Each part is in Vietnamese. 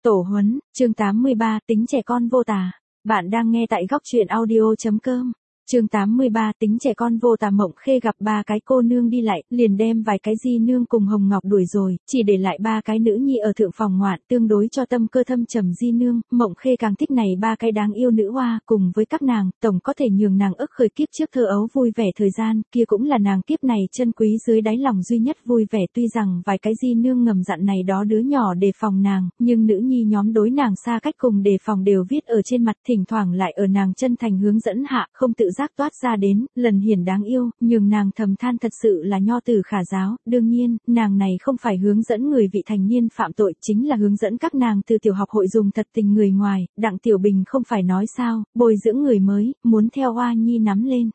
Tổ huấn, chương 83, tính trẻ con vô tà. Bạn đang nghe tại góc truyện audio.com. Chương 83, tính trẻ con vô tà. Mộng Khê gặp ba cái cô nương đi lại, liền đem vài cái di nương cùng Hồng Ngọc đuổi rồi, chỉ để lại ba cái nữ nhi ở thượng phòng ngoạn, tương đối cho tâm cơ thâm trầm di nương. Mộng Khê càng thích này ba cái đáng yêu nữ hoa, cùng với các nàng, tổng có thể nhường nàng ức khởi kiếp trước thơ ấu vui vẻ thời gian, kia cũng là nàng kiếp này chân quý dưới đáy lòng duy nhất vui vẻ. Tuy rằng vài cái di nương ngầm dặn này đó đứa nhỏ đề phòng nàng, nhưng nữ nhi nhóm đối nàng xa cách cùng đề phòng đều viết ở trên mặt, thỉnh thoảng lại ở nàng chân thành hướng dẫn hạ, không tự giác toát ra đến, lần hiển đáng yêu, nhường nàng thầm than thật sự là nho tử khả giáo. Đương nhiên, nàng này không phải hướng dẫn người vị thành niên phạm tội, chính là hướng dẫn các nàng từ tiểu học hội dùng thật tình người ngoài. Đặng Tiểu Bình không phải nói sao, bồi dưỡng người mới, muốn theo Hoa Nhi nắm lên.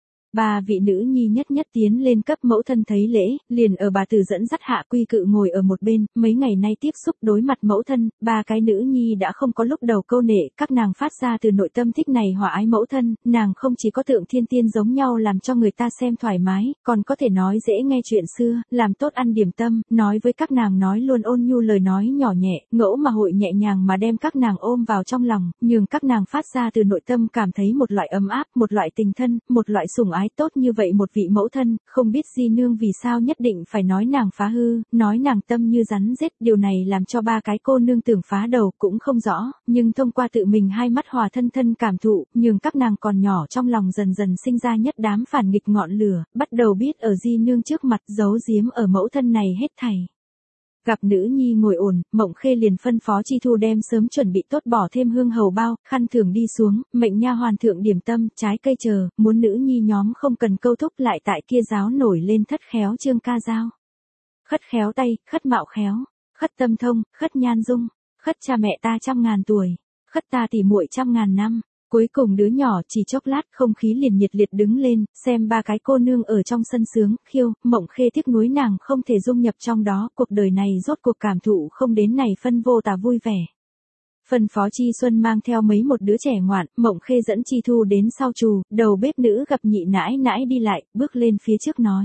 Ba vị nữ nhi nhất nhất tiến lên cấp mẫu thân thấy lễ, liền ở bà tử dẫn dắt hạ quy cự ngồi ở một bên. Mấy ngày nay tiếp xúc đối mặt mẫu thân, ba cái nữ nhi đã không có lúc đầu câu nệ, các nàng phát ra từ nội tâm thích này hòa ái mẫu thân. Nàng không chỉ có thượng thiên tiên giống nhau làm cho người ta xem thoải mái, còn có thể nói dễ nghe chuyện xưa, làm tốt ăn điểm tâm, nói với các nàng nói luôn ôn nhu lời nói nhỏ nhẹ, ngẫu mà hội nhẹ nhàng mà đem các nàng ôm vào trong lòng, nhường các nàng phát ra từ nội tâm cảm thấy một loại ấm áp, một loại tình thân, một loại sủng ái. Tốt như vậy một vị mẫu thân, không biết di nương vì sao nhất định phải nói nàng phá hư, nói nàng tâm như rắn rết. Điều này làm cho ba cái cô nương tưởng phá đầu cũng không rõ, nhưng thông qua tự mình hai mắt hòa thân thân cảm thụ, nhường các nàng còn nhỏ trong lòng dần dần sinh ra nhất đám phản nghịch ngọn lửa, bắt đầu biết ở di nương trước mặt giấu giếm ở mẫu thân này hết thảy. Gặp nữ nhi ngồi ổn, Mộng Khê liền phân phó Chi Thu đem sớm chuẩn bị tốt bỏ thêm hương hầu bao, khăn thưởng đi xuống, mệnh nha hoàn thượng điểm tâm, trái cây chờ, muốn nữ nhi nhóm không cần câu thúc lại tại kia giáo nổi lên thất khéo chương ca dao. Khất khéo tay, khất mạo khéo, khất tâm thông, khất nhan dung, khất cha mẹ ta 100.000 tuổi, khất ta tỉ muội 100.000 năm. Cuối cùng đứa nhỏ chỉ chốc lát không khí liền nhiệt liệt đứng lên, xem ba cái cô nương ở trong sân sướng, khiêu. Mộng Khê tiếc nuối nàng không thể dung nhập trong đó, cuộc đời này rốt cuộc cảm thụ không đến này phân vô tà vui vẻ. Phân phó Chi Xuân mang theo mấy một đứa trẻ ngoạn, Mộng Khê dẫn Chi Thu đến sau trù, đầu bếp nữ gặp nhị nãi nãi đi lại, bước lên phía trước nói.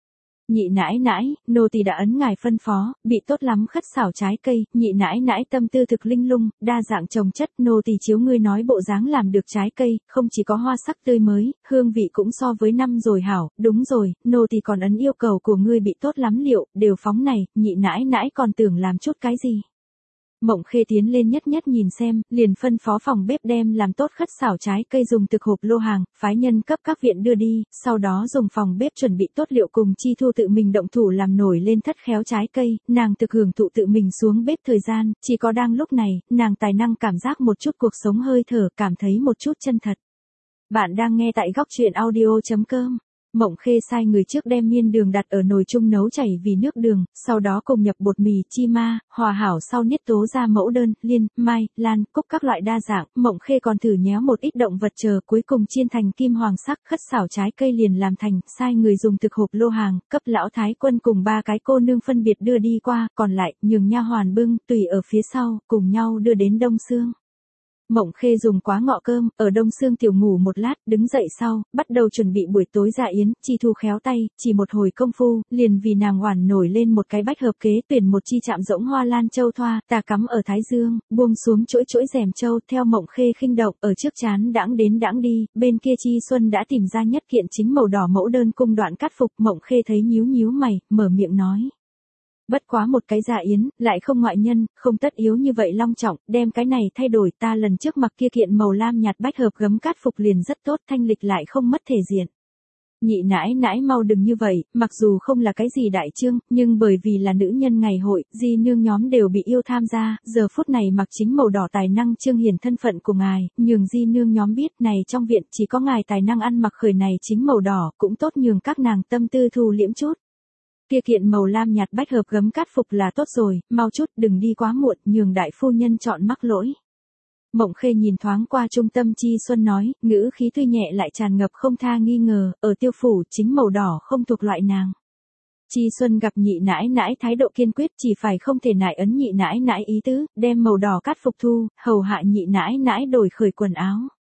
Nhị nãi nãi, nô tỳ đã ấn ngài phân phó, bị tốt lắm khất xảo trái cây. Nhị nãi nãi tâm tư thực linh lung, đa dạng trồng chất, nô tỳ chiếu ngươi nói bộ dáng làm được trái cây, không chỉ có hoa sắc tươi mới, hương vị cũng so với năm rồi hảo. Đúng rồi, nô tỳ còn ấn yêu cầu của ngươi bị tốt lắm liệu, đều phóng này. Nhị nãi nãi còn tưởng làm chút cái gì. Mộng Khê tiến lên nhất nhất nhìn xem, liền phân phó phòng bếp đem làm tốt khất xảo trái cây dùng thực hộp lô hàng, phái nhân cấp các viện đưa đi, sau đó dùng phòng bếp chuẩn bị tốt liệu cùng Chi Thu tự mình động thủ làm nổi lên thất khéo trái cây. Nàng thực hưởng thụ tự mình xuống bếp thời gian, chỉ có đang lúc này, nàng tài năng cảm giác một chút cuộc sống hơi thở, cảm thấy một chút chân thật. Bạn đang nghe tại góc truyện audio.com. Mộng Khê sai người trước đem miên đường đặt ở nồi chung nấu chảy vì nước đường, sau đó cùng nhập bột mì, chi ma, hòa hảo sau niết tố ra mẫu đơn, liên, mai, lan, cúc các loại đa dạng. Mộng Khê còn thử nhéo một ít động vật chờ, cuối cùng chiên thành kim hoàng sắc, khất xảo trái cây liền làm thành, sai người dùng thực hộp lô hàng, cấp lão thái quân cùng ba cái cô nương phân biệt đưa đi qua, còn lại nhường nha hoàn bưng, tùy ở phía sau, cùng nhau đưa đến Đông Sương. Mộng Khê dùng quá ngọ cơm, ở Đông Sương tiểu ngủ một lát, đứng dậy sau, bắt đầu chuẩn bị buổi tối dạ yến. Chi Thu khéo tay, chỉ một hồi công phu, liền vì nàng oản nổi lên một cái bách hợp kế, tuyển một chi chạm rỗng hoa lan châu thoa, tà cắm ở thái dương, buông xuống chuỗi rèm châu, theo Mộng Khê khinh động, ở trước trán đãng đến đãng đi. Bên kia Chi Xuân đã tìm ra nhất kiện chính màu đỏ mẫu đơn cung đoạn cắt phục. Mộng Khê thấy nhíu mày, mở miệng nói. Bất quá một cái dạ yến, lại không ngoại nhân, không tất yếu như vậy long trọng, đem cái này thay đổi. Ta lần trước mặc kia kiện màu lam nhạt bách hợp gấm cát phục liền rất tốt, thanh lịch lại không mất thể diện. Nhị nãi nãi mau đừng như vậy, mặc dù không là cái gì đại chương, nhưng bởi vì là nữ nhân ngày hội, di nương nhóm đều bị yêu tham gia, giờ phút này mặc chính màu đỏ tài năng trương hiển thân phận của ngài, nhường di nương nhóm biết này trong viện chỉ có ngài tài năng ăn mặc khởi này chính màu đỏ, cũng tốt nhường các nàng tâm tư thu liễm chút. Kia kiện màu lam nhạt bách hợp gấm cát phục là tốt rồi, mau chút đừng đi quá muộn, nhường đại phu nhân chọn mắc lỗi. Mộng Khê nhìn thoáng qua trung tâm Chi Xuân nói, ngữ khí tuy nhẹ lại tràn ngập không tha nghi ngờ, ở tiêu phủ chính màu đỏ không thuộc loại nàng. Chi Xuân gặp nhị nãi nãi thái độ kiên quyết, chỉ phải không thể nại ấn nhị nãi nãi ý tứ, đem màu đỏ cát phục thu, hầu hạ nhị nãi nãi đổi khởi quần áo.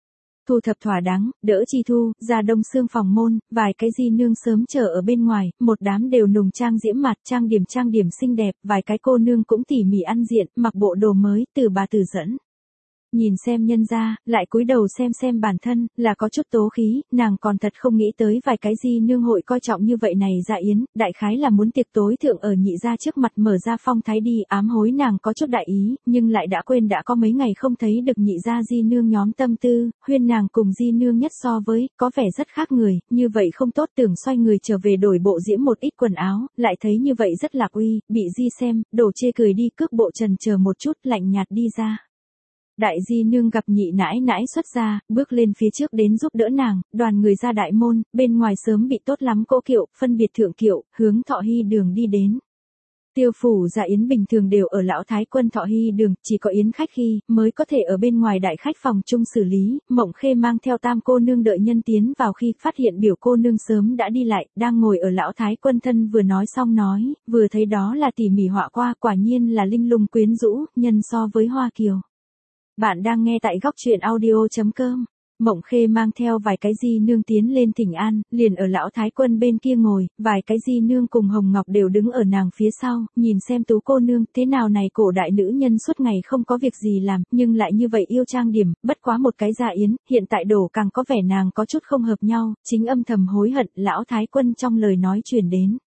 Thu thập thỏa đáng, đỡ Chi Thu, ra đông xương phòng môn, vài cái di nương sớm chờ ở bên ngoài, một đám đều nùng trang diễm mặt, trang điểm xinh đẹp, vài cái cô nương cũng tỉ mỉ ăn diện, mặc bộ đồ mới, từ bà từ dẫn. Nhìn xem nhân gia, lại cúi đầu xem bản thân, là có chút tố khí, nàng còn thật không nghĩ tới vài cái di nương hội coi trọng như vậy này dạ yến, đại khái là muốn tiệc tối thượng ở nhị gia trước mặt mở ra phong thái đi, ám hối nàng có chút đại ý, nhưng lại đã quên đã có mấy ngày không thấy được nhị gia di nương nhóm tâm tư, khuyên nàng cùng di nương nhất so với, có vẻ rất khác người, như vậy không tốt, tưởng xoay người trở về đổi bộ diễm một ít quần áo, lại thấy như vậy rất lạc uy, bị di xem, đổ chê cười đi, cước bộ trần chờ một chút, lạnh nhạt đi ra. Đại di nương gặp nhị nãi nãi xuất ra, bước lên phía trước đến giúp đỡ nàng, đoàn người ra đại môn, bên ngoài sớm bị tốt lắm cỗ kiệu, phân biệt thượng kiệu, hướng Thọ Hy đường đi đến. Tiêu phủ dạ yến bình thường đều ở lão thái quân Thọ Hy đường, chỉ có yến khách khi, mới có thể ở bên ngoài đại khách phòng chung xử lý, Mộng Khê mang theo tam cô nương đợi nhân tiến vào khi phát hiện biểu cô nương sớm đã đi lại, đang ngồi ở lão thái quân thân vừa nói xong nói, vừa thấy đó là tỉ mỉ họa qua, quả nhiên là linh lung quyến rũ, nhân so với Hoa Kiều. Bạn đang nghe tại góc truyện audio.com. Mộng Khê mang theo vài cái di nương tiến lên thỉnh an, liền ở lão thái quân bên kia ngồi, vài cái di nương cùng Hồng Ngọc đều đứng ở nàng phía sau, nhìn xem Tú cô nương, thế nào này cổ đại nữ nhân suốt ngày không có việc gì làm, nhưng lại như vậy yêu trang điểm, bất quá một cái dạ yến, hiện tại đổ càng có vẻ nàng có chút không hợp nhau, chính âm thầm hối hận, lão thái quân trong lời nói truyền đến.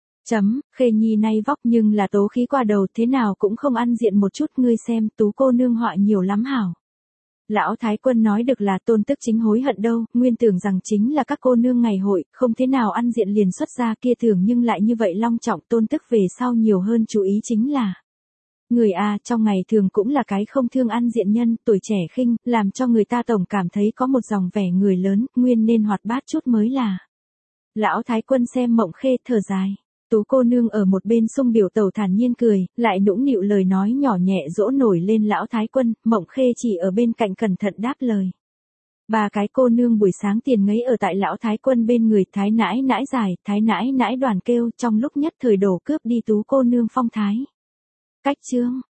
Khê nhi nay vóc nhưng là tố khí qua đầu, thế nào cũng không ăn diện một chút, ngươi xem, Tú cô nương họa nhiều lắm hảo. Lão thái quân nói được là Tôn Tức chính hối hận đâu, nguyên tưởng rằng chính là các cô nương ngày hội, không thế nào ăn diện liền xuất ra, kia thường nhưng lại như vậy long trọng, Tôn Tức về sau nhiều hơn chú ý chính là. Người trong ngày thường cũng là cái không thương ăn diện nhân, tuổi trẻ khinh, làm cho người ta tổng cảm thấy có một dòng vẻ người lớn, nguyên nên hoạt bát chút mới là. Lão thái quân xem Mộng Khê thở dài. Tú cô nương ở một bên xung biểu tẩu thản nhiên cười, lại nũng nịu lời nói nhỏ nhẹ dỗ nổi lên lão thái quân, Mộng Khê chỉ ở bên cạnh cẩn thận đáp lời. Ba cái cô nương buổi sáng tiền ngấy ở tại lão thái quân bên người, thái nãi nãi dài, thái nãi nãi đoàn kêu, trong lúc nhất thời đổ cướp đi Tú cô nương phong thái. Cách chương